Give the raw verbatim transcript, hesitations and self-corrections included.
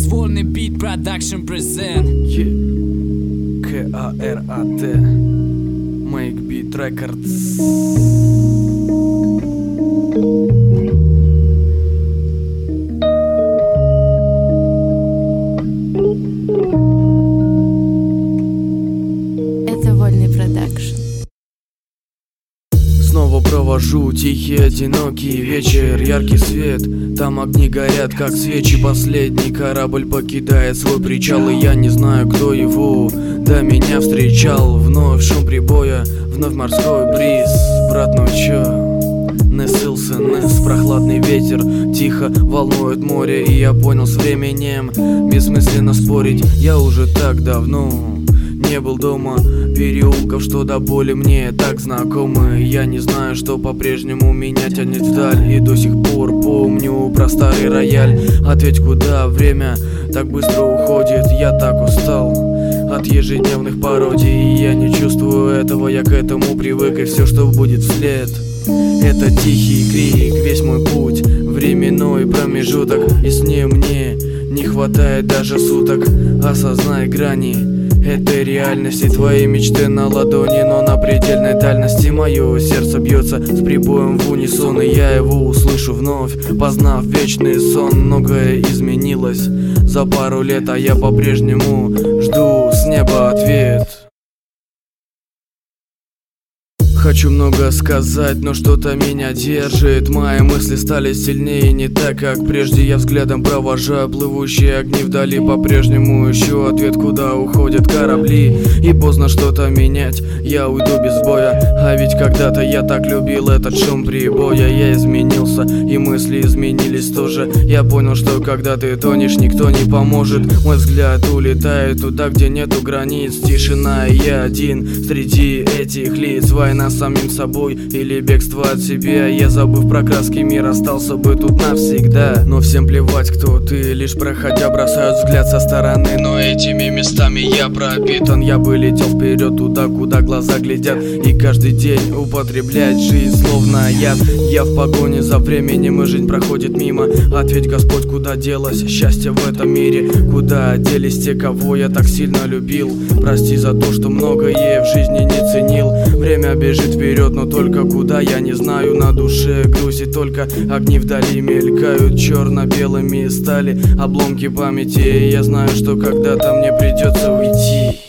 Безвольный бит продакшн презент. К А Р А Т Make Beat Records. Это Вольный продакшн. Снова провожу тихий одинокий вечер, яркий свет, там огни горят как свечи. Последний корабль покидает свой причал, и я не знаю, кто его до меня встречал. Вновь шум прибоя, вновь морской бриз. Брат, ну чё? Несылся нес, прохладный ветер тихо волнует море, и я понял с временем, бессмысленно спорить. Я уже так давно не был дома, переулков, что до боли мне так знакомы. Я не знаю, что по-прежнему меня тянет вдаль, и до сих пор помню про старый рояль. Ответь, куда время так быстро уходит? Я так устал от ежедневных пародий, и я не чувствую этого, я к этому привык. И все, что будет вслед, это тихий крик. Весь мой путь, временной промежуток, и с ним мне не хватает даже суток. Осознай грани этой реальности, твои мечты на ладони, но на предельной дальности. Мое сердце бьется с прибоем в унисон, и я его услышу вновь, познав вечный сон. Многое изменилось за пару лет, а я по-прежнему жду с неба ответ. Хочу много сказать, но что-то меня держит. Мои мысли стали сильнее, не так, как прежде. Я взглядом провожаю плывущие огни вдали. По-прежнему ищу ответ, куда уходят корабли. И поздно что-то менять, я уйду без боя. А ведь когда-то я так любил этот шум прибоя. Я изменился, и мысли изменились тоже. Я понял, что когда ты тонешь, никто не поможет. Мой взгляд улетает туда, где нету границ. Тишина, и я один среди этих лиц. Война с самим собой или бегство от себя. Я, забыв про краски мир, остался бы тут навсегда. Но всем плевать, кто ты, лишь проходя бросают взгляд со стороны. Но этими местами я пропитан. Я бы летел вперед туда, куда глаза глядят, и каждый день употреблять жизнь словно яд. Я в погоне за временем, и жизнь проходит мимо. Ответь, Господь, куда делось счастье в этом мире? Куда делись те, кого я так сильно любил? Прости за то, что многое в жизни не ценил. Время бежит вперед, но только куда, я не знаю. На душе грузит, только огни вдали мелькают черно-белыми стали обломки памяти. Я знаю, что когда-то мне придется уйти.